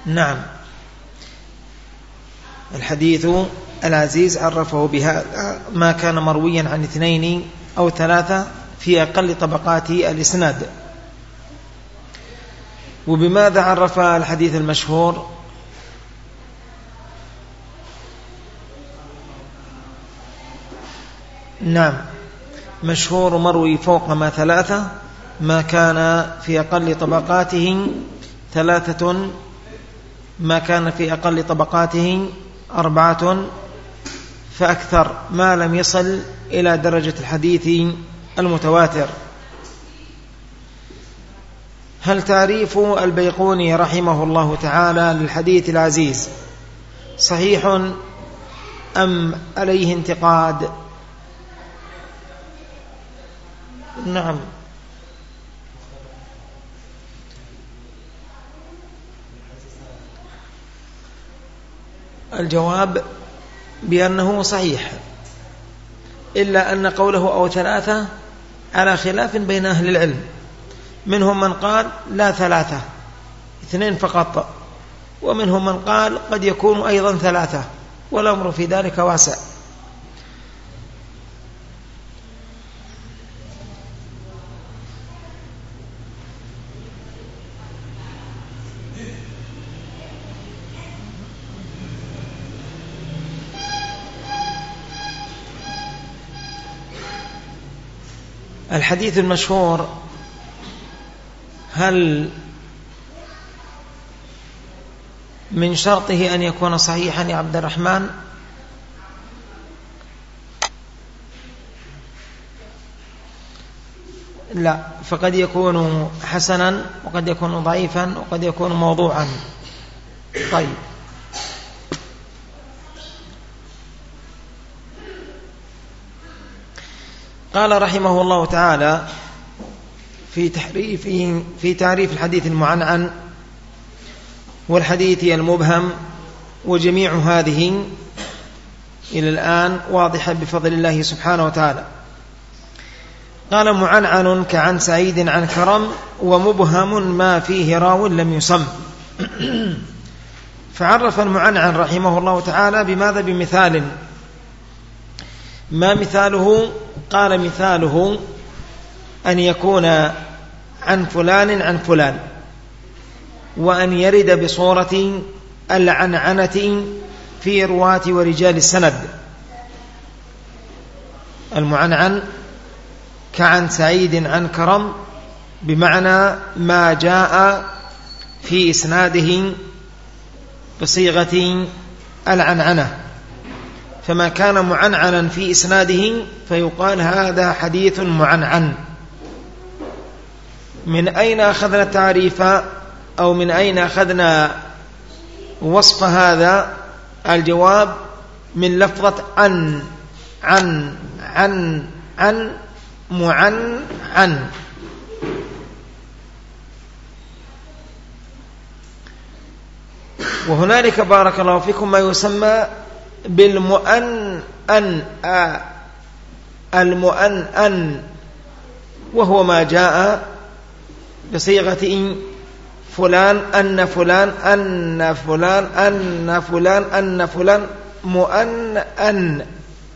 نعم. الحديث العزيز عرفه بهذا ما كان مرويا عن 2 أو 3 في أقل طبقات الإسناد. وبماذا عرف الحديث المشهور؟ نعم، مشهور مروي فوق ما 3 ما كان في أقل طبقاته 3 ما كان في أقل طبقاته 4 فأكثر ما لم يصل إلى درجة الحديث المتواتر. هل تعريف البيقوني رحمه الله تعالى للحديث العزيز صحيح أم عليه انتقاد؟ نعم، الجواب بأنه صحيح، إلا أن قوله أو 3 على خلاف بين أهل العلم. منهم من قال لا 3 2 فقط، ومنهم من قال قد يكون أيضا 3، والأمر في ذلك واسع. الحديث المشهور هل من شرطه أن يكون صحيحا يا عبد الرحمن؟ لا، فقد يكون حسنا وقد يكون ضعيفا وقد يكون موضوعا. طيب، قال رحمه الله تعالى في تعريف الحديث المعنعن والحديث المبهم، وجميع هذه إلى الآن واضحة بفضل الله سبحانه وتعالى. قال معنعن كعن سعيد عن كرم، ومبهم ما فيه راو لم يسم. فعرف المعنعن رحمه الله تعالى بماذا؟ بمثال. ما مثاله؟ قال مثاله أن يكون عن فلان عن فلان، وأن يرد بصورة العنعنة في رواة ورجال السند. المعنعن كعن سعيد عن كرم، بمعنى ما جاء في إسناده بصيغة العنعنة، فما كان معنعنا في إسناده فيقال هذا حديث معنعن. من أين أخذنا التعريف أو من أين أخذنا وصف هذا؟ الجواب من لفظة عن عن عن عن معنعن. وهنالك بارك الله فيكم ما يسمى بالمؤنن، المؤنن، وهو ما جاء بصيغة فلان أن فلان أن فلان أن فلان أن فلان مؤنن.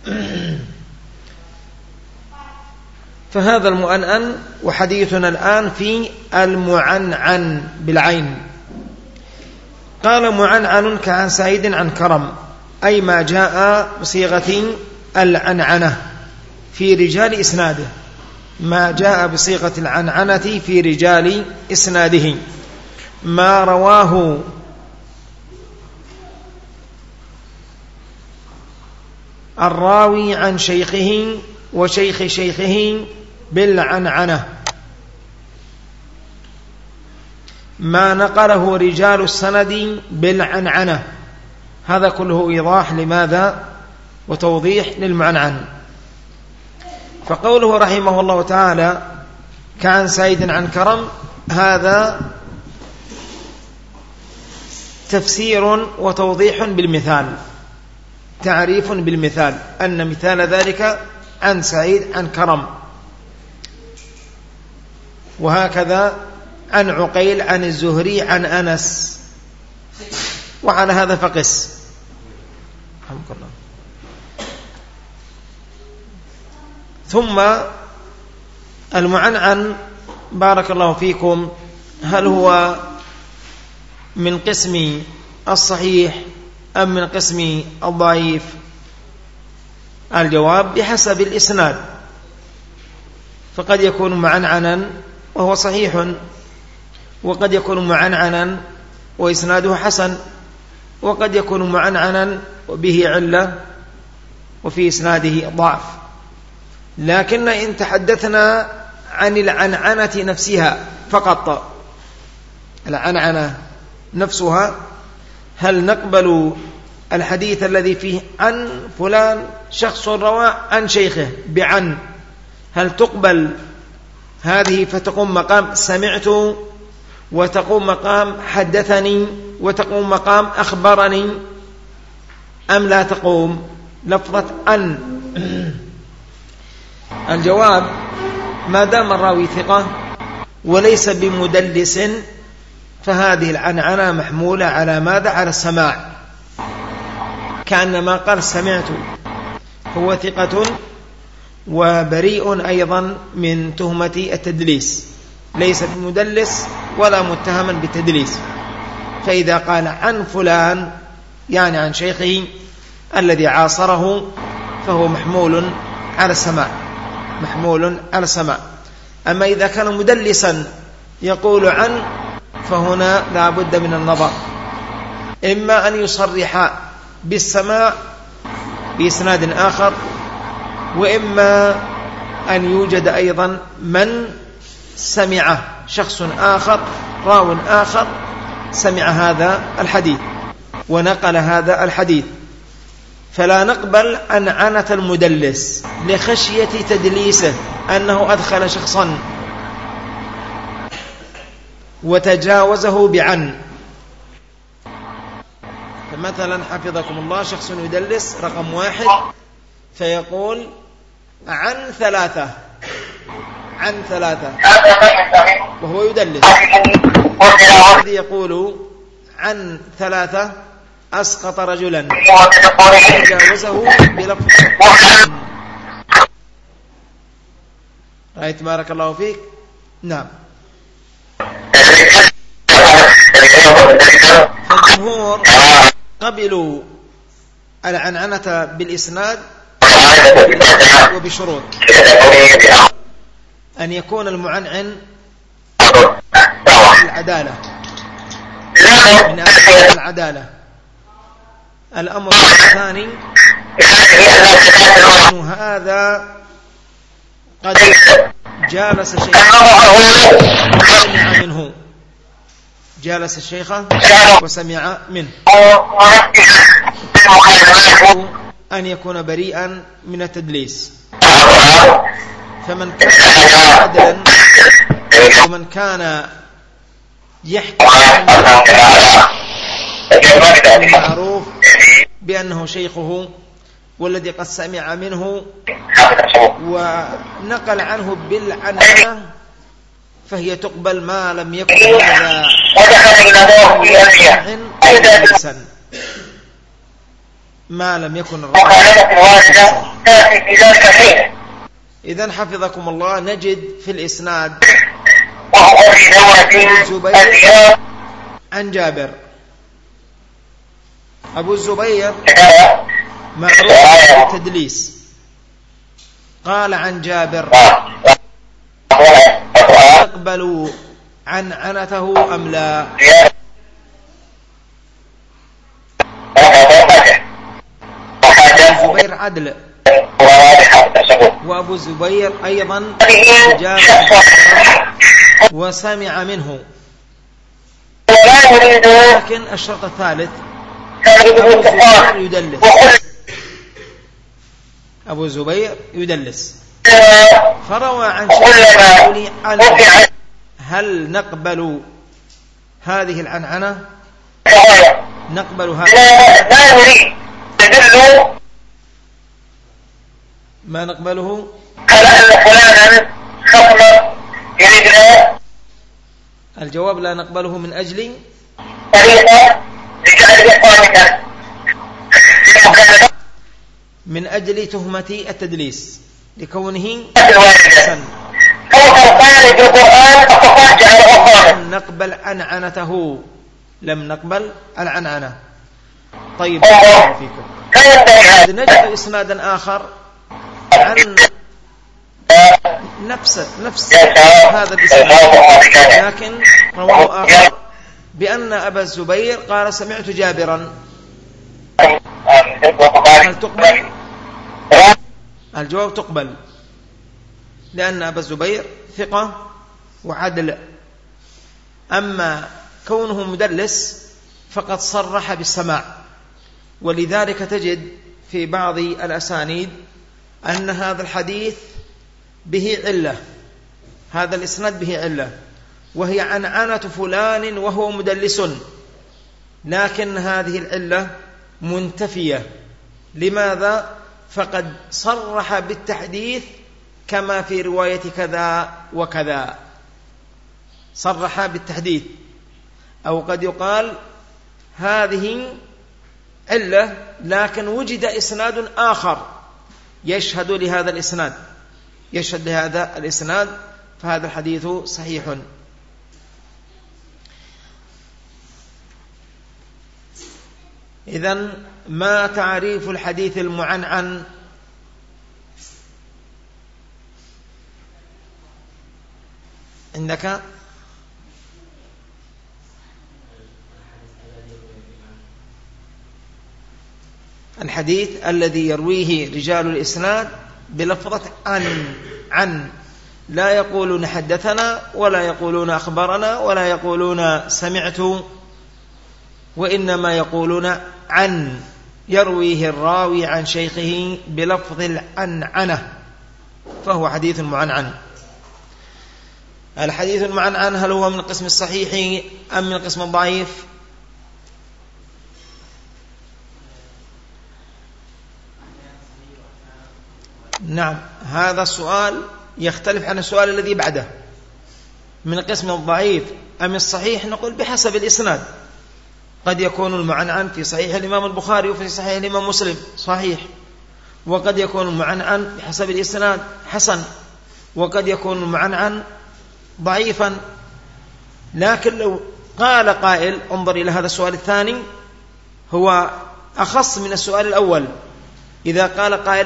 فهذا المؤنن، وحديثنا الآن في المعنعن بالعين. قال معنعن كعن سعيد عن كرم، أي ما جاء بصيغة العنعنة في رجال إسناده، ما جاء بصيغة العنعنة في رجال إسناده، ما رواه الراوي عن شيخه وشيخ شيخه بالعنعنة، ما نقله رجال السند بالعنعنة. هذا كله إيضاح لماذا وتوضيح للمعنعن. فقوله رحمه الله تعالى كعن سعيد عن كرم، هذا تفسير وتوضيح بالمثال، تعريف بالمثال، أن مثال ذلك عن سعيد عن كرم. وهكذا عن عقيل عن الزهري عن أنس، وعلى هذا فقس. رحمك الله. ثم المعنعن بارك الله فيكم، هل هو من قسم الصحيح أم من قسم الضعيف؟ الجواب بحسب الإسناد، فقد يكون معنعنا وهو صحيح، وقد يكون معنعنا وإسناده حسن، وقد يكون معنعنا وبه علة وفي إسناده ضعف. لكن إن تحدثنا عن العنعنة نفسها فقط، العنعنة نفسها، هل نقبل الحديث الذي فيه عن فلان شخص روى عن شيخه بعن، هل تقبل هذه فتقوم مقام سمعت، وتقوم مقام حدثني، وتقوم مقام أخبرني، أم لا تقوم لفظة عن؟ الجواب ما دام الراوي ثقة وليس بمدلس فهذه العنعنة محمولة على ماذا؟ على السماع، كأنما قال سمعت، هو ثقة وبريء أيضا من تهمة التدليس، ليس بمدلس ولا متهما بالتدليس. فإذا قال عن فلان يعني عن شيخه الذي عاصره فهو محمول على السماع، محمول على السماع. أما إذا كان مدلسا يقول عن، فهنا لا بد من النظر، إما أن يصرح بالسماع بإسناد آخر، وإما أن يوجد أيضا من سمعه، شخص آخر راو آخر سمع هذا الحديث ونقل هذا الحديث، فلا نقبل عنعنة المدلس لخشية تدليسه، أنه أدخل شخصا وتجاوزه بعن. فمثلا حفظكم الله شخص يدلس رقم 1 فيقول عن 3، عن 3، وهو يدلس. الذي يقول عن 3 أسقط رجلا تجاوزه بلفظ. رأيت بارك الله فيك. نعم. فالجمهور قبلوا العنعنة بالإسناد وبشروط أن يكون المعنعن العدالة، من أهل العدالة. الأمر الثاني أن هذا قد جالس شيخا وسمع منه، جالس الشيخ وسمع منه، أن يكون بريئا من التدليس. فمن كان عدلا ومن كان يحكي معروف بأنه شيخه والذي قد سمع منه ونقل عنه بالعنعنة، فهي تقبل ما لم يكن هذا مدلسا، ما لم يكن الرجل. إذن حفظكم الله نجد في الإسناد الزبير عن جابر. أبو الزبير معروف بالتدليس، قال عن جابر، تقبلوا عنعنته أم لا؟ أبو الزبير عدل، وأبو الزبير أيضا جابر وسمع منه، لكن الشرط الثالث أبو الزبير يدلس، أبو الزبير يدلس، فروى عن شيخ عنه. هل نقبل هذه العنعنة؟ نقبل هذا؟ ما نقبله؟ الجواب لا نقبله من أجل من أجل تهمة التدليس لكونه حسن. في القرآن لم نقبل عنعنته، لم نقبل العنعنة. طيب فيكم نجد إسنادا آخر عن نفس هذا الإسناد، لكن رواه آخر بأن أبا الزبير قال سمعت جابرا. هل تقبل؟ الجواب تقبل، لأن أبا الزبير ثقة وعدل. أما كونه مدلس فقد صرح بالسماع، ولذلك تجد في بعض الأسانيد أن هذا الحديث به علة، هذا الإسناد به علة، وهي عنعنة فلان وهو مدلس، لكن هذه العلة منتفية. لماذا؟ فقد صرح بالتحديث كما في رواية كذا وكذا، صرح بالتحديث. أو قد يقال هذه علة لكن وجد إسناد آخر يشهد لهذا الإسناد، يشهد لهذا الإسناد، فهذا الحديث صحيح. إذن ما تعريف الحديث المعنعن؟ عندك؟ الحديث الذي يرويه رجال الإسناد بلفظة عن، لا يقولون حدثنا ولا يقولون أخبرنا ولا يقولون سمعت، وإنما يقولون عن، يرويه الراوي عن شيخه بلفظ العنعنة، فهو حديث معنعن. الحديث المعنعن هل هو من القسم الصحيح أم من القسم الضعيف؟ نعم، هذا السؤال يختلف عن السؤال الذي بعده. من القسم الضعيف أم الصحيح؟ نقول بحسب الإسناد. قد يكون المعنعن في صحيح الإمام البخاري وفي صحيح الإمام مسلم صحيح، وقد يكون المعنعن بحسب الإسناد حسن، وقد يكون المعنعن ضعيفا. لكن لو قال قائل، انظر إلى هذا السؤال الثاني، هو أخص من السؤال الأول. إذا قال قائل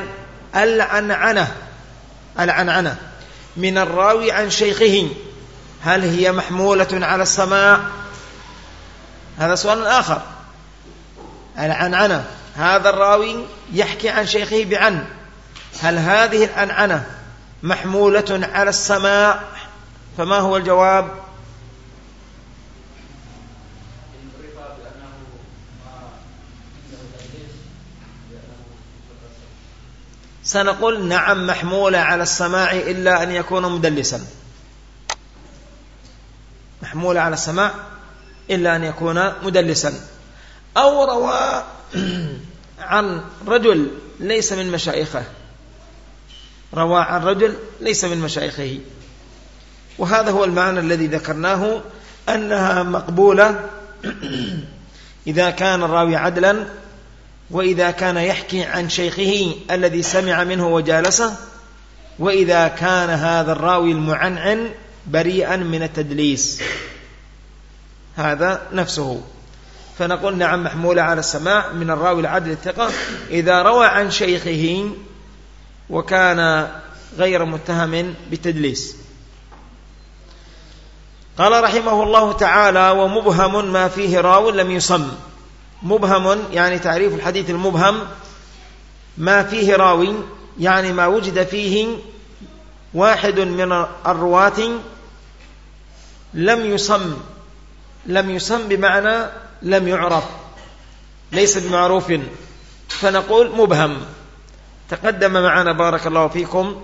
العنعنة من الراوي عن شيخه، هل هي محمولة على السماع؟ هذا سؤال آخر. العنعنة، هذا الراوي يحكي عن شيخه بعن، هل هذه العنعنة محمولة على السماع؟ فما هو الجواب؟ سنقول نعم محمولة على السماع إلا أن يكون مدلسا، محمولة على السماع إلا أن يكون مدلسا، أو روى عن رجل ليس من مشايخه، روى عن رجل ليس من مشايخه. وهذا هو المعنى الذي ذكرناه، أنها مقبولة إذا كان الراوي عدلا، وإذا كان يحكي عن شيخه الذي سمع منه وجالسه، وإذا كان هذا الراوي المعنعن بريئا من التدليس، هذا نفسه. فنقول نعم محمولة على السماع من الراوي العدل الثقة إذا روى عن شيخه وكان غير متهم بالتدليس. قال رحمه الله تعالى: ومبهم ما فيه راو لم يصم. مبهم يعني تعريف الحديث المبهم ما فيه راوي، يعني ما وجد فيه واحد من الرواة لم يصم بمعنى لم يعرف، ليس بمعروف، فنقول مبهم. تقدم معنا بارك الله فيكم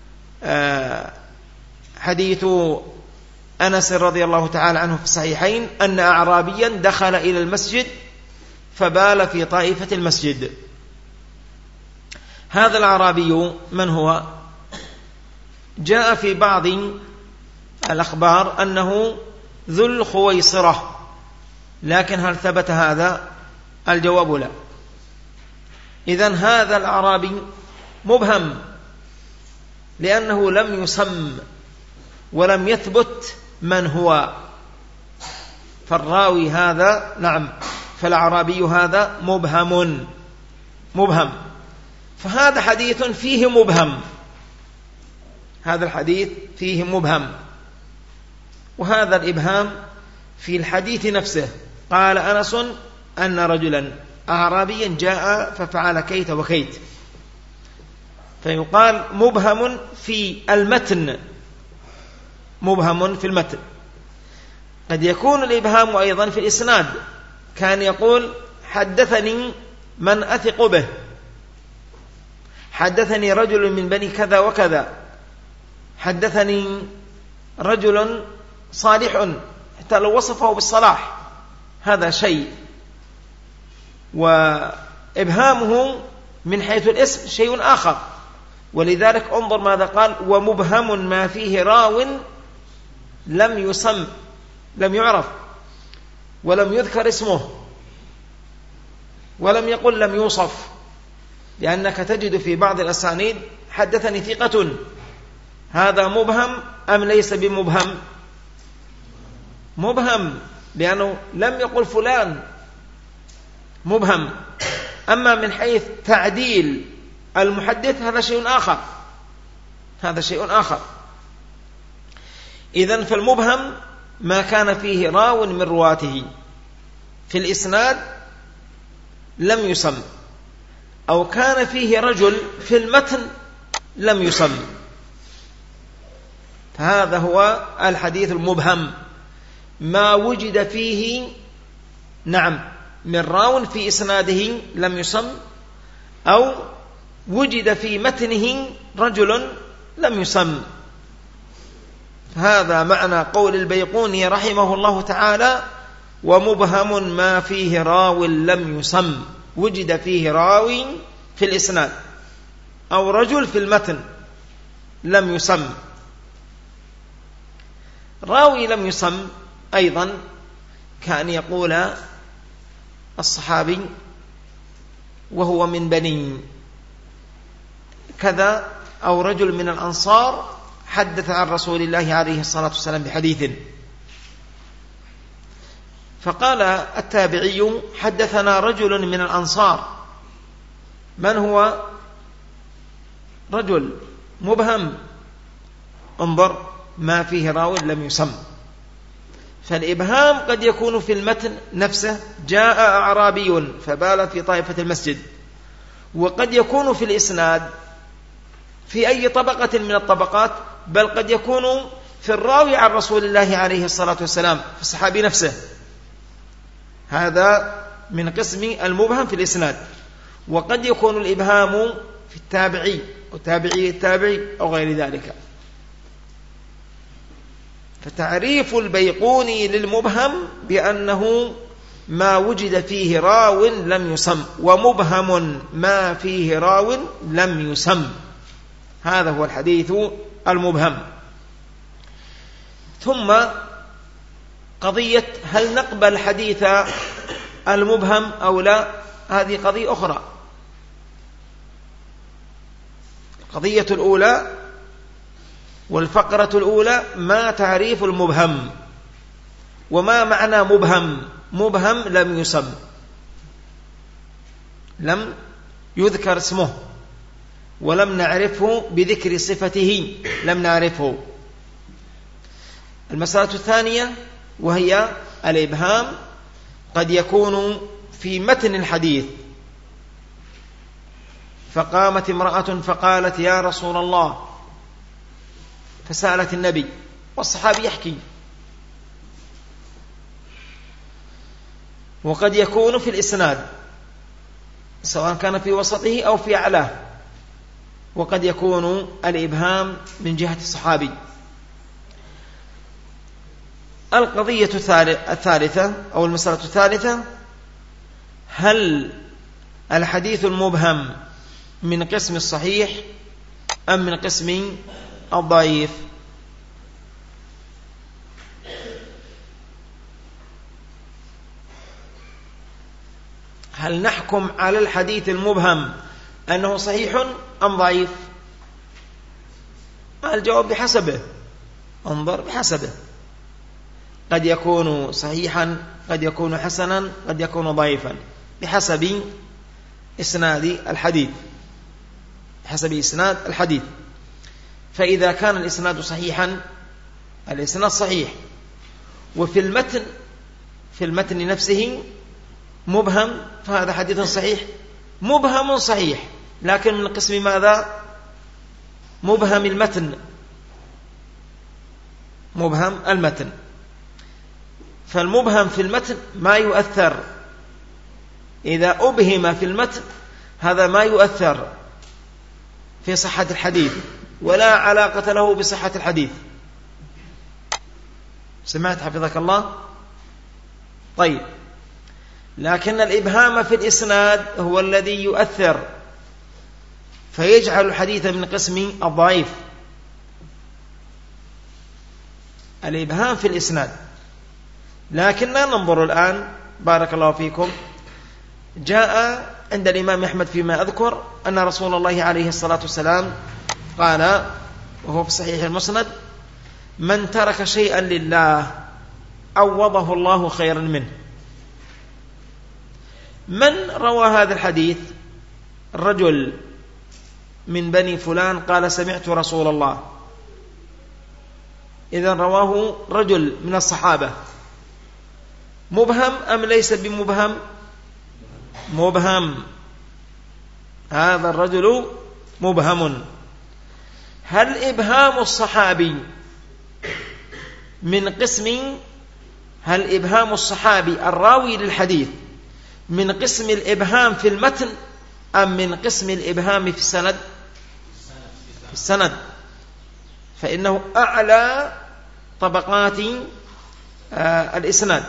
حديث أنس رضي الله تعالى عنه في الصحيحين أن أعرابيا دخل إلى المسجد فبال في طائفة المسجد. هذا الأعرابي من هو؟ جاء في بعض الأخبار أنه ذو الخويصرة، لكن هل ثبت هذا؟ الجواب لا. إذن هذا الأعرابي مبهم لأنه لم يسم ولم يثبت من هو، فالراوي هذا نعم، فالأعرابي هذا مبهم. فهذا حديث فيه مبهم، هذا الحديث فيه مبهم. وهذا الإبهام في الحديث نفسه. قال أنس أن رجلا أعرابيا جاء ففعل كيت وكيت، فيقال مبهم في المتن، مبهم في المتن. قد يكون الإبهام أيضا في الإسناد، كان يقول حدثني من أثق به، حدثني رجل من بني كذا وكذا، حدثني رجل صالح، حتى لو وصفه بالصلاح هذا شيء، وإبهامه من حيث الاسم شيء آخر. ولذلك انظر ماذا قال: ومبهم ما فيه راو لم يسم، لم يعرف ولم يذكر اسمه، ولم يقل لم يوصف، لأنك تجد في بعض الأسانيد حدثني ثقة، هذا مبهم أم ليس بمبهم؟ مبهم، لأنه لم يقل فلان، مبهم. أما من حيث تعديل المحدث هذا شيء آخر، هذا شيء آخر. إذن فالمبهم ما كان فيه راو من رواته في الإسناد لم يسم، أو كان فيه رجل في المتن لم يسم، فهذا هو الحديث المبهم، ما وجد فيه نعم من راو في إسناده لم يسم، أو وجد في متنه رجل لم يسم. هذا معنى قول البيقوني رحمه الله تعالى: ومبهم ما فيه راو لم يسم، وجد فيه راوي في الإسناد أو رجل في المتن لم يسم. راوي لم يسم أيضا كأن يقول الصحابي وهو من بني كذا، أو رجل من الأنصار حدث عن رسول الله عليه الصلاة والسلام بحديث، فقال التابعي: حدثنا رجل من الأنصار. من هو؟ رجل مبهم، انظر ما فيه راو لم يسم. فالإبهام قد يكون في المتن نفسه، جاء أعرابي فبال في طائفة المسجد، وقد يكون في الإسناد في أي طبقة من الطبقات، بل قد يكون في الراوي عن رسول الله عليه الصلاة والسلام، في الصحابي نفسه. هذا من قسم المبهم في الإسناد. وقد يكون الإبهام في التابعي أو تابعي التابعي أو غير ذلك. فتعريف البيقوني للمبهم بأنه ما وجد فيه راو لم يسم، ومبهم ما فيه راو لم يسم، هذا هو الحديث المبهم. ثم قضية هل نقبل حديث المبهم أو لا، هذه قضية أخرى. القضية الأولى والفقرة الأولى: ما تعريف المبهم، وما معنى مبهم؟ مبهم لم يسم، لم يذكر اسمه، ولم نعرفه بذكر صفته، لم نعرفه. المسألة الثانية وهي الإبهام قد يكون في متن الحديث، فقامت امرأة فقالت: يا رسول الله، فسألت النبي، والصحابي يحكي. وقد يكون في الإسناد، سواء كان في وسطه أو في أعلاه. وقد يكون الإبهام من جهة الصحابي. القضية الثالثة أو المسألة الثالثة: هل الحديث المبهم من قسم الصحيح أم من قسم الضعيف؟ هل نحكم على الحديث المبهم أنه صحيح أم ضعيف؟ الجواب بحسبه، انظر بحسبه، قد يكون صحيحا، قد يكون حسنا، قد يكون ضعيفا، بحسب إسناد الحديث، بحسب إسناد الحديث. فإذا كان الإسناد صحيحا، الإسناد صحيح، وفي المتن، في المتن نفسه مبهم، فهذا حديث صحيح، مبهم صحيح، لكن من قسم ماذا؟ مبهم المتن، مبهم المتن. فالمبهم في المتن ما يؤثر، إذا أبهم في المتن هذا ما يؤثر في صحة الحديث، ولا علاقة له بصحة الحديث. سمعت حفظك الله؟ طيب، لكن الإبهام في الإسناد هو الذي يؤثر، فيجعل الحديث من قسم الضعيف. الإبهام في الإسناد. لكننا ننظر الآن، بارك الله فيكم، جاء عند الإمام أحمد فيما أذكر أن رسول الله عليه الصلاة والسلام قال، وهو في صحيح المسند: من ترك شيئا لله عوضه الله خيرا منه. من روى هذا الحديث؟ الرجل من بني فلان قال: سمعت رسول الله. إذن رواه رجل من الصحابة. مبهم أم ليس بمبهم؟ مبهم، هذا الرجل مبهم. هل إبهام الصحابي من قسم، هل إبهام الصحابي الراوي للحديث من قسم الإبهام في المتن أم من قسم الإبهام في السند؟ في السند، فإنه أعلى طبقات الإسناد.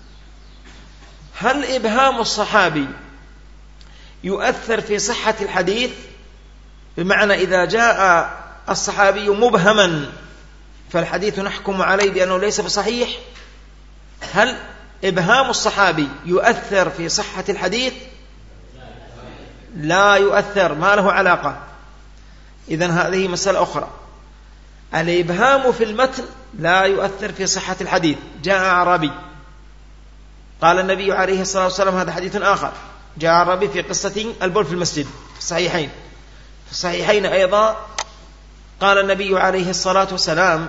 هل إبهام الصحابي يؤثر في صحة الحديث؟ بمعنى إذا جاء الصحابي مبهما فالحديث نحكم عليه بأنه ليس بصحيح. هل إبهام الصحابي يؤثر في صحة الحديث؟ لا يؤثر، ما له علاقة. إذن هذه مسألة أخرى. الإبهام في المتن لا يؤثر في صحة الحديث. جاء أعرابي قال النبي عليه الصلاة والسلام، هذا حديث آخر، جاء أعرابي في قصة البول في المسجد في الصحيحين، في الصحيحين أيضا، قال النبي عليه الصلاة والسلام: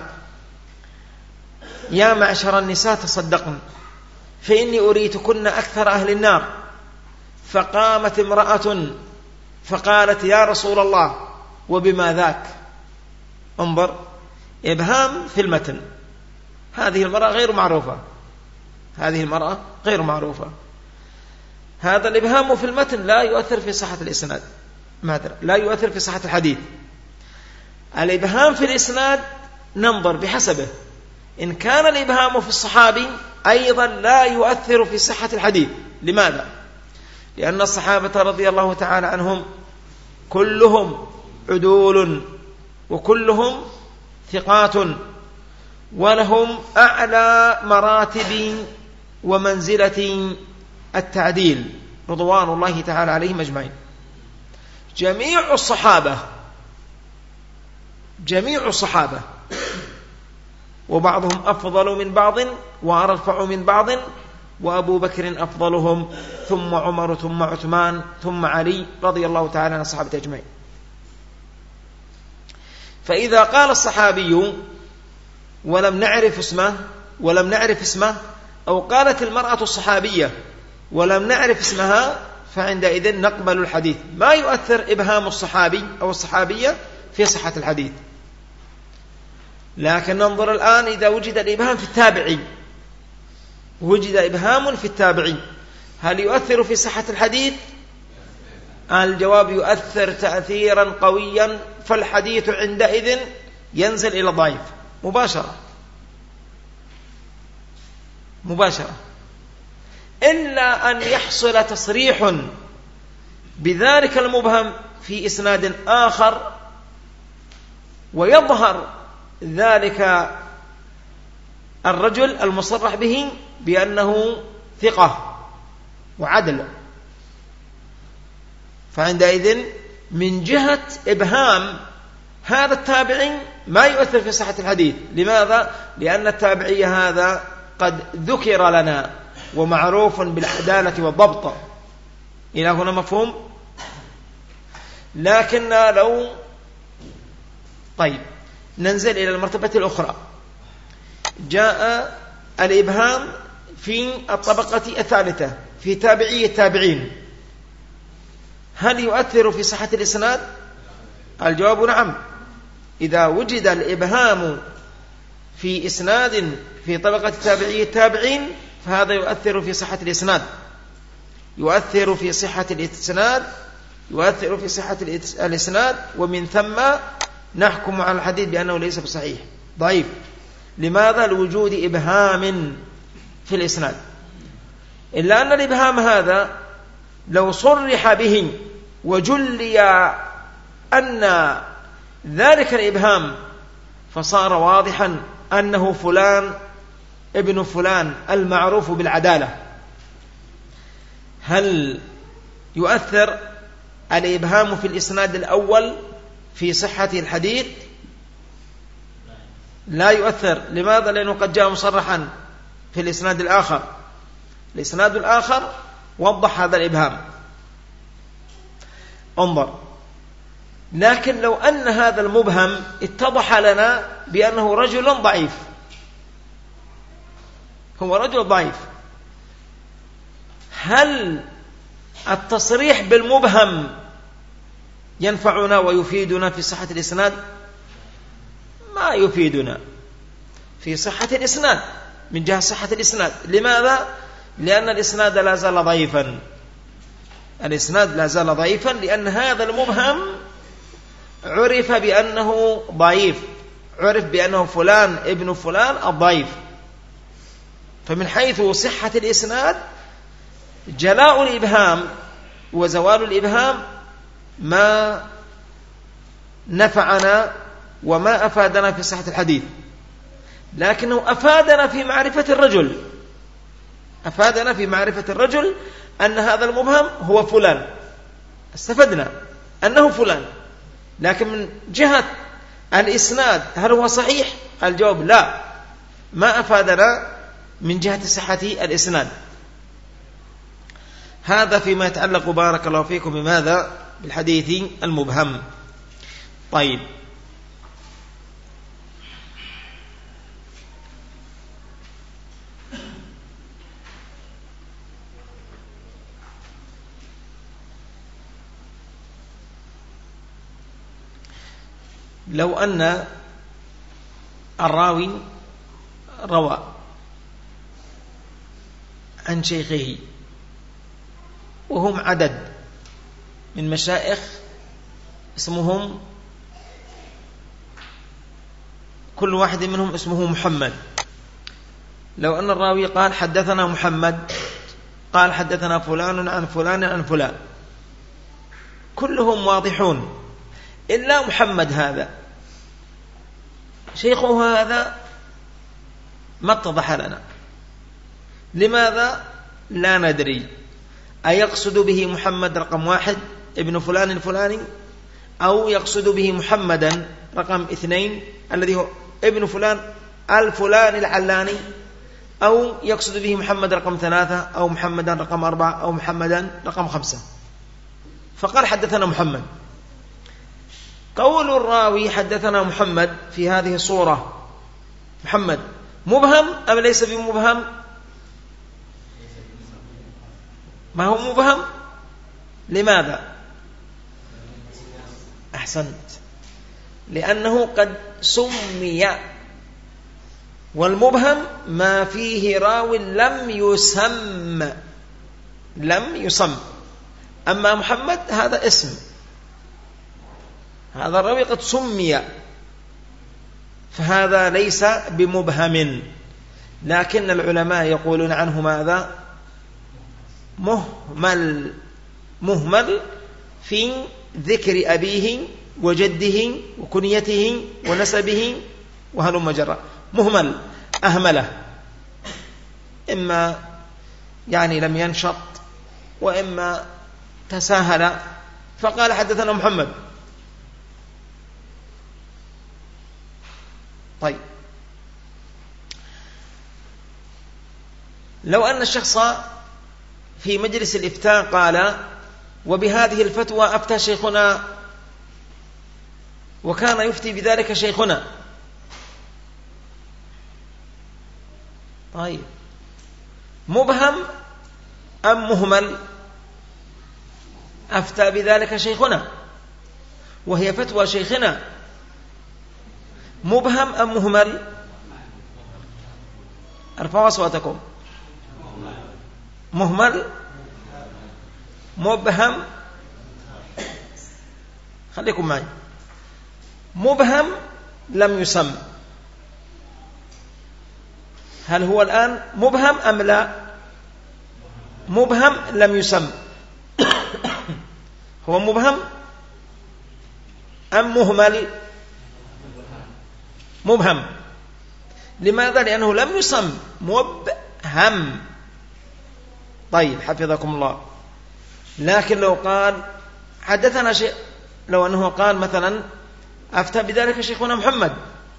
يا معشر النساء تصدقن فإني أريتكن أكثر أهل النار. فقامت امرأة فقالت: يا رسول الله وبما ذاك؟ انظر، إبهام في المتن. هذه المرأة غير معروفة، هذه المرأة غير معروفة. هذا الإبهام في المتن لا يؤثر في صحة الإسناد، لا يؤثر في صحة الحديث. الإبهام في الإسناد ننظر بحسبه. إن كان الإبهام في الصحابي أيضا لا يؤثر في صحة الحديث. لماذا؟ لأن الصحابة رضي الله تعالى عنهم كلهم عدول، وكلهم ثقات، ولهم أعلى مراتب ومنزلة التعديل رضوان الله تعالى عليهم أجمعين. جميع الصحابة وبعضهم أفضل من بعض وأرفع من بعض، وأبو بكر أفضلهم، ثم عمر، ثم عثمان، ثم علي رضي الله تعالى عن الصحابة أجمعين. فإذا قال الصحابي ولم نعرف اسمه، أو قالت المرأة الصحابية ولم نعرف اسمها، فعندئذ نقبل الحديث. ما يؤثر إبهام الصحابي أو الصحابية في صحة الحديث. لكن ننظر الآن، إذا وجد الإبهام في التابعي، وجد إبهام في التابعي، هل يؤثر في صحة الحديث؟ الجواب: يؤثر تأثيرا قويا، فالحديث عندئذ ينزل إلى ضعيف مباشرة، إلا أن يحصل تصريح بذلك المبهم في إسناد آخر، ويظهر ذلك الرجل المصرح به بأنه ثقة وعدل، فعندئذ من جهة إبهام هذا التابعي ما يؤثر في صحة الحديث. لماذا؟ لأن التابعي هذا قد ذكر لنا ومعروف بالعدالة والضبط. إلى هنا مفهوم؟ لكن لو ننزل إلى المرتبة الأخرى، جاء الإبهام في الطبقة الثالثة في تابعي التابعين، هل يؤثر في صحة الإسناد؟ الجواب نعم. إذا وجد الإبهام في إسناد في طبقة تابعي التابعين فهذا يؤثر في صحة الإسناد، يؤثر في صحة الإسناد، ومن ثم نحكم على الحديث بأنه ليس بصحيح، ضعيف. لماذا؟ لوجود إبهام في الإسناد. إلا أن الإبهام هذا لو صرح به وجلي أن ذلك الإبهام فصار واضحا أنه فلان ابن فلان المعروف بالعدالة، هل يؤثر الإبهام في الإسناد الأول في صحة الحديث؟ لا يؤثر. لماذا؟ لأنه قد جاء مصرحا في الإسناد الآخر. الإسناد الآخر وضح هذا الإبهام. انظر، لكن لو أن هذا المبهم اتضح لنا بأنه رجل ضعيف، هو رجل ضعيف، هل التصريح بالمبهم ينفعنا ويفيدنا في صحة الإسناد؟ ما يفيدنا في صحة الإسناد من جهة صحة الإسناد. لماذا؟ لأن الإسناد لا زال ضعيفا، الإسناد لا زال ضعيفا، لأن هذا المبهم عرف بأنه ضعيف، عرف بأنه فلان ابن فلان الضعيف. فمن حيث صحة الإسناد جلاء الإبهام وزوال الإبهام ما نفعنا وما أفادنا في صحة الحديث، لكنه أفادنا في معرفة الرجل، أفادنا في معرفة الرجل أن هذا المبهم هو فلان، استفدنا أنه فلان. لكن من جهة الإسناد هل هو صحيح؟ الجواب لا، ما أفادنا من جهة صحة الإسناد. هذا فيما يتعلق بارك الله فيكم بماذا؟ بالحديث المبهم. طيب، لو أن الراوي روى عن شيخه وهم عدد من مشايخ اسمهم كل واحد منهم اسمه محمد، لو أن الراوي قال حدثنا محمد، قال حدثنا فلان عن فلان عن فلان، كلهم واضحون إلا محمد هذا شيخه هذا ما اتضح لنا. لماذا؟ لا ندري، أيقصد به محمد رقم 1 ابن فلان الفلاني، أو يقصد به محمدا رقم 2 الذي هو ابن فلان الفلان العلاني، أو يقصد به محمد رقم 3 أو محمدا رقم 4 أو محمدا رقم 5. فقال حدثنا محمد. قول الراوي حدثنا محمد في هذه الصورة محمد مبهم أم ليس بمبهم؟ ما هو مبهم. لماذا؟ أحسنت، لأنه قد سمي، والمبهم ما فيه راو لم يسم. أما محمد هذا اسم، هذا الراوي قد سمي، فهذا ليس بمبهم. لكن العلماء يقولون عنه ماذا؟ مهمل في ذكر أبيه وجده وكنيته ونسبه وهلم جرى، مهمل، أهمله، إما يعني لم ينشط، وإما تساهل فقال حدثنا محمد. طيب لو أن الشخص في مجلس الإفتاء قال وبهذه الفتوى أفتى شيخنا وكان يفتي بذلك شيخنا، طيب مبهم أم مهمل؟ أفتى بذلك شيخنا وهي فتوى شيخنا، مبهم أم مهمل؟ ارفعوا أصواتكم. مهمل، مبهم، خليكم معي. مبهم لم يسم، هل هو الآن مبهم أم لا؟ مبهم لم يسم، هو مبهم أم مهمل؟ مبهم. لماذا؟ لأنه لم يسم، مبهم. طيب حفظكم الله. لكن لو قال حدثنا شيء، لو أنه قال مثلا أفتى بذلك شيخنا محمد،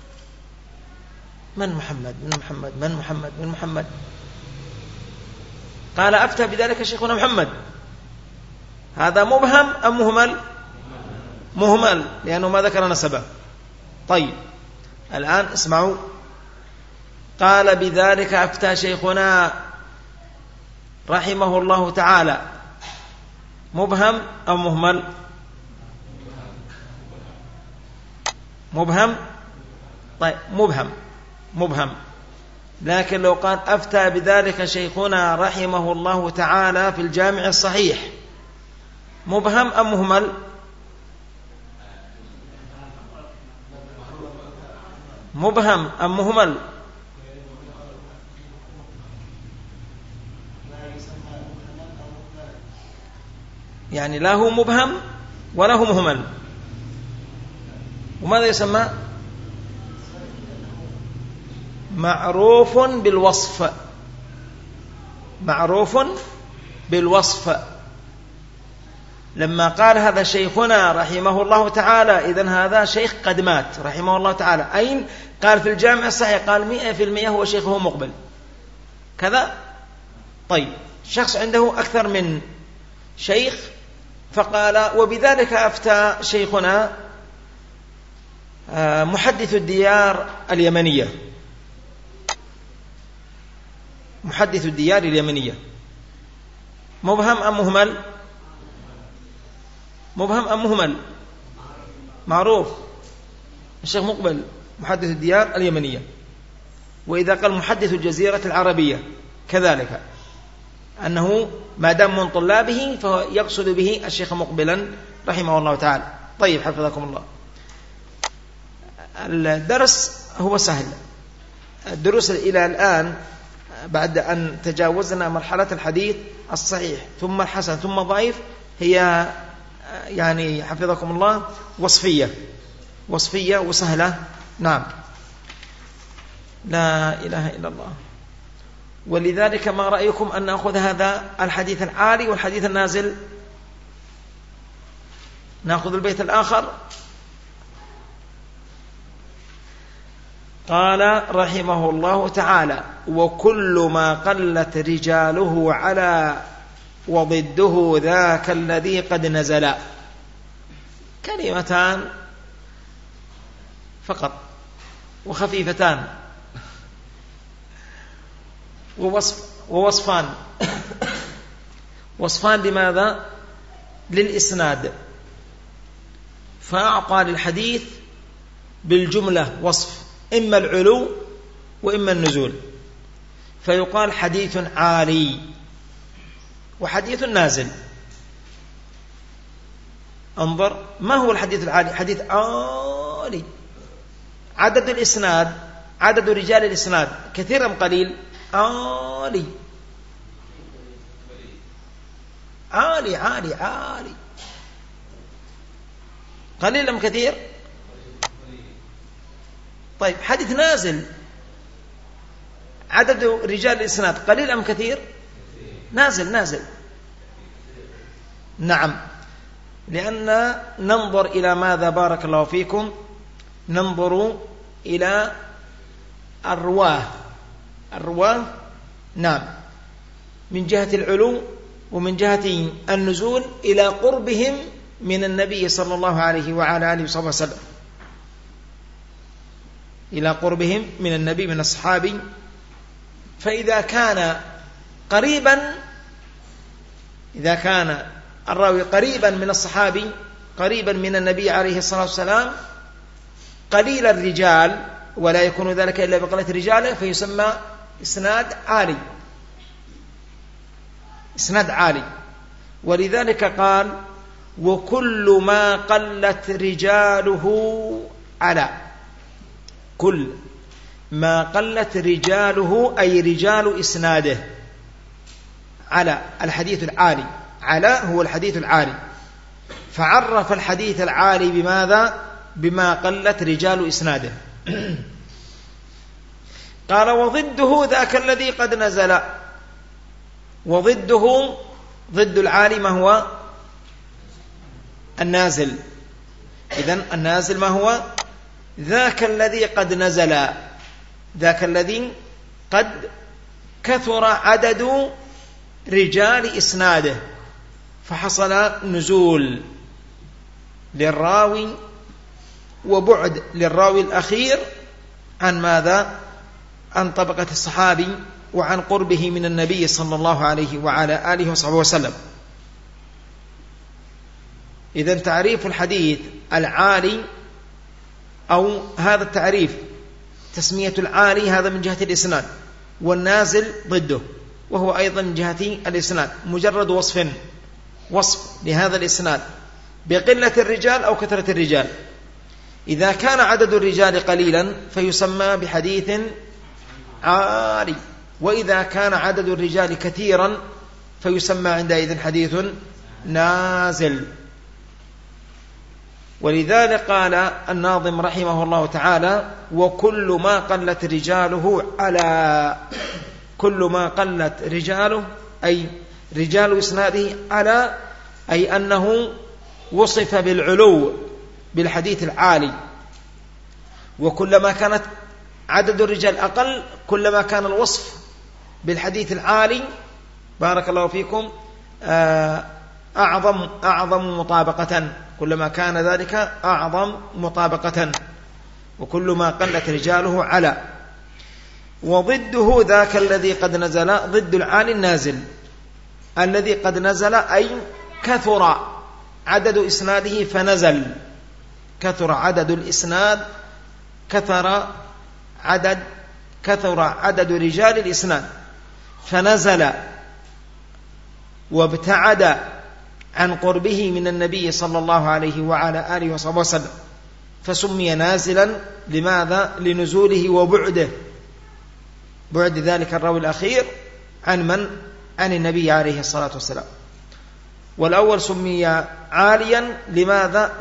من محمد؟ من محمد؟ من محمد؟ من محمد؟ قال أفتى بذلك شيخنا محمد، هذا مبهم أم مهمل؟ مهمل، لأنه ما ذكر نسبه. طيب الآن اسمعوا، قال بذلك أفتى شيخنا رحمه الله تعالى، مبهم أم مهمل؟ مبهم. طيب مبهم، مبهم. لكن لو قال أفتى بذلك شيخنا رحمه الله تعالى في الجامع الصحيح، مبهم أم مهمل؟ مبهم أم مهمل؟ يعني لا هو مبهم ولا هو مهمل. وماذا يسمى؟ معروف بالوصف، معروف بالوصف. لما قال هذا شيخنا رحمه الله تعالى، إذن هذا شيخ قد مات رحمه الله تعالى. أين؟ قال في الجامع الصحيح، قال 100% هو شيخه مقبل كذا. طيب شخص عنده أكثر من شيخ فقال وبذلك أفتى شيخنا محدث الديار اليمنية، محدث الديار اليمنية، مبهم أم مهمل؟ مبهم أم مهمل؟ معروف، الشيخ مقبل محدث الديار اليمنية. وإذا قال محدث الجزيرة العربية كذلك، أنه ما دام من طلابه فهو يقصد به الشيخ مقبلا رحمه الله تعالى. طيب حفظكم الله. الدرس هو سهل. الدروس إلى الآن بعد أن تجاوزنا مرحلة الحديث الصحيح ثم الحسن ثم ضعيف، هي يعني حفظكم الله وصفية، وصفية وسهلة. نعم، لا إله إلا الله. ولذلك ما رأيكم أن نأخذ هذا الحديث العالي والحديث النازل؟ نأخذ البيت الآخر. قال رحمه الله تعالى وكل ما قلت رجاله على وضده ذاك الذي قد نزل. كلمتان فقط وخفيفتان ووصفان. وصفان لماذا؟ للإسناد. فأعطى للحديث بالجملة وصف، إما العلو وإما النزول، فيقال حديث عالي وحديث نازل. انظر، ما هو الحديث العالي؟ حديث عالي، عدد الإسناد، عدد رجال الإسناد كثير أم قليل؟ عالي عالي عالي عالي. قليل أم كثير؟ طيب حديث نازل، عدد رجال الإسناد قليل أم كثير؟ نازل نازل. نعم. لأن ننظر إلى ماذا بارك الله فيكم؟ ننظر إلى الرواه نعم، من جهة العلو ومن جهة النزول إلى قربهم من النبي صلى الله عليه وعلى آله وسلم، إلى قربهم من النبي من الصحابي. فإذا كان قريبا، إذا كان الراوي قريبا من الصحابي، قريبا من النبي عليه الصلاة والسلام، قليل الرجال ولا يكون ذلك إلا بقلة رجاله، فيسمى إسناد عالي، إسناد عالي. ولذلك قال وكل ما قلت رجاله على، كل ما قلت رجاله أي رجال إسناده على الحديث العالي. على هو الحديث العالي، فعرف الحديث العالي بماذا؟ بما قلت رجال إسناده. قال وضده ذاك الذي قد نزل. وضده، ضد العالي ما هو؟ النازل. إذن النازل ما هو؟ ذاك الذي قد نزل، ذاك الذي قد كثر عدد رجال إسناده، فحصل نزول للراوي وبعد للراوي الأخير عن ماذا؟ عن طبقة الصحابي وعن قربه من النبي صلى الله عليه وعلى آله وصحبه وسلم. إذن تعريف الحديث العالي، أو هذا التعريف تسمية العالي، هذا من جهة الإسناد، والنازل ضده وهو أيضا من جهة الإسناد، مجرد وصف لهذا الإسناد بقلة الرجال أو كثرة الرجال. إذا كان عدد الرجال قليلا فيسمى بحديث عالي، وإذا كان عدد الرجال كثيرا فيسمى عندئذ حديث نازل. ولذلك قال الناظم رحمه الله تعالى وكل ما قلت رجاله على، كل ما قلت رجاله أي رجال إسناده على، أي أنه وصف بالعلو بالحديث العالي. وكلما كانت عدد الرجال أقل كلما كان الوصف بالحديث العالي بارك الله فيكم أعظم مطابقة، كلما كان ذلك أعظم مطابقة. وكل ما قلت رجاله على. وضده ذاك الذي قد نزل، ضد العالي النازل، الذي قد نزل أي كثر عدد إسناده فنزل، كثر عدد الإسناد، كثر عدد رجال الإسناد فنزل وابتعد عن قربه من النبي صلى الله عليه وعلى آله وصحبه وسلم، فسمي نازلا. لماذا؟ لنزوله وبعده، بعد ذلك الراوي الأخير عن من؟ عن النبي عليه الصلاة والسلام. والأول سمي عاليا لماذا؟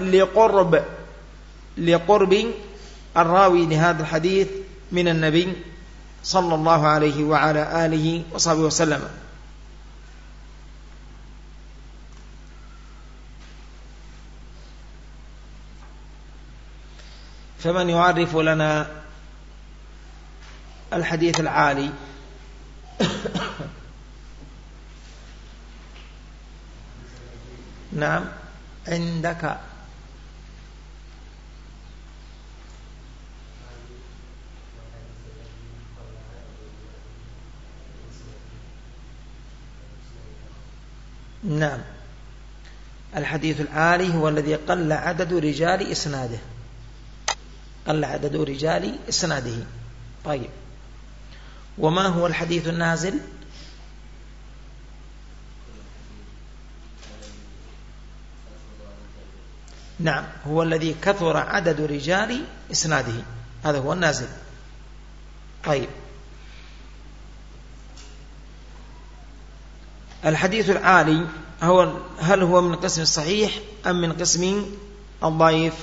لقرب الراوي لهذا الحديث من النبي صلى الله عليه وعلى آله وصحبه وسلم. فمن يعرف لنا الحديث العالي؟ نعم عندك. نعم الحديث العالي هو الذي قل عدد رجال إسناده، قل عدد رجال إسناده. طيب وما هو الحديث النازل؟ نعم هو الذي كثر عدد رجال إسناده، هذا هو النازل. طيب الحديث العالي هل هو من قسم الصحيح أم من قسم الضعيف؟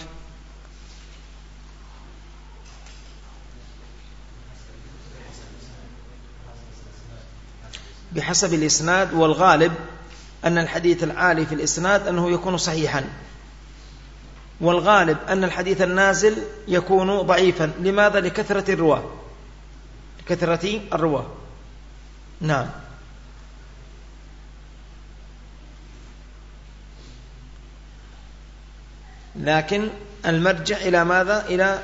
بحسب الإسناد، والغالب أن الحديث العالي في الإسناد أنه يكون صحيحا، والغالب أن الحديث النازل يكون ضعيفا. لماذا؟ لكثرة الرواة. نعم. لكن المرجع إلى ماذا؟ إلى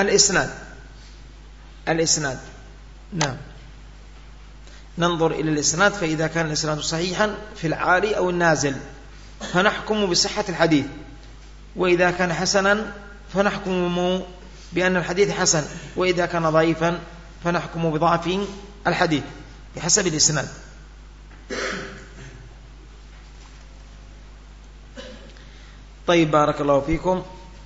الإسناد. نعم، ننظر إلى الإسناد، فإذا كان الإسناد صحيحا في العالي أو النازل فنحكم بصحة الحديث، وإذا كان حسنا فنحكم بأن الحديث حسن، وإذا كان ضعيفا فنحكم بضعف الحديث بحسب الإسناد. طيب، بارك الله فيكم.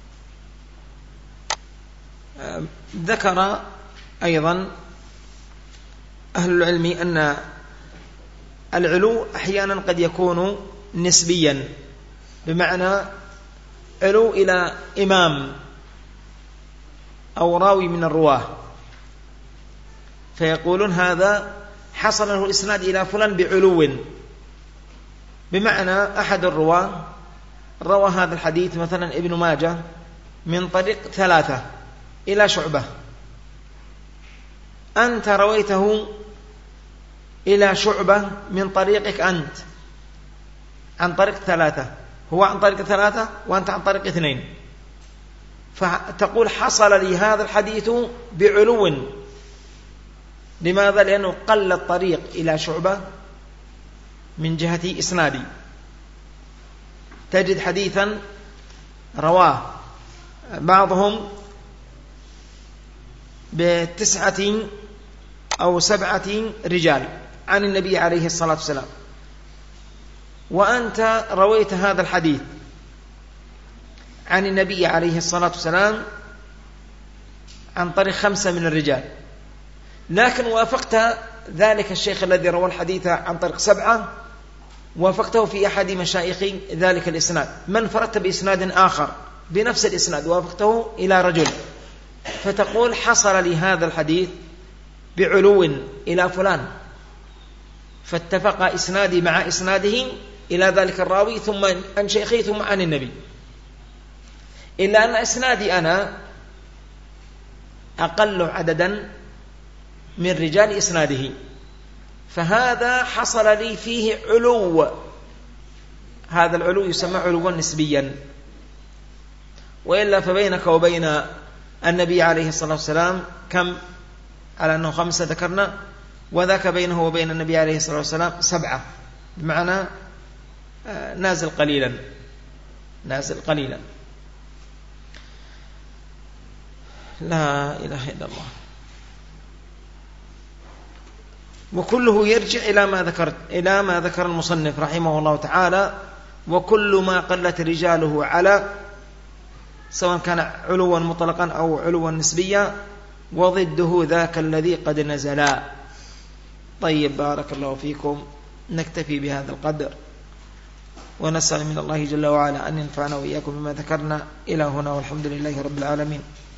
ذكر أيضا أهل العلم أن العلو أحيانا قد يكون نسبيا، بمعنى علو إلى إمام أو راوي من الرواه، فيقولون هذا حصل له الإسناد إلى فلان بعلو، بمعنى أحد الرواه روى هذا الحديث مثلا ابن ماجه من طريق 3 إلى شعبة، أنت رويته إلى شعبة من طريقك أنت عن طريق 3، هو عن طريق 3 وأنت عن طريق 2، فتقول حصل لي هذا الحديث بعلو. لماذا؟ لأنه قل الطريق إلى شعبة من جهة إسنادي. تجد حديثا رواه بعضهم ب9 أو 7 رجال عن النبي عليه الصلاة والسلام، وأنت رويت هذا الحديث عن النبي عليه الصلاة والسلام عن طريق 5 من الرجال، لكن وافقت ذلك الشيخ الذي روى الحديث عن طريق 7، وافقته في أحد مشايخ ذلك الإسناد، من فردت بإسناد آخر بنفس الإسناد وافقته إلى رجل، فتقول حصل لي هذا الحديث بعلو إلى فلان، فاتفق إسنادي مع إسناده إلى ذلك الراوي، ثم عن شيخي، ثم عن النبي. إلا أن إسنادي أنا أقل عددا من رجال إسناده، فهذا حصل لي فيه علو، هذا العلو يسمى علوا نسبيا. وإلا فبينك وبين النبي عليه الصلاة والسلام كم؟ على أنه 5 ذكرنا، وذاك بينه وبين النبي عليه الصلاة والسلام 7، بمعنى نازل قليلا. لا إله إلا الله. وكله يرجع إلى ما ذكر المصنف رحمه الله تعالى: وكل ما قلت رجاله على، سواء كان علوا مطلقا أو علوا نسبيا، وضده ذاك الذي قد نزلا. طيب، بارك الله فيكم. نكتفي بهذا القدر، ونسأل من الله جل وعلا أن ينفعنا وإياكم بما ذكرنا. إلى هنا، والحمد لله رب العالمين.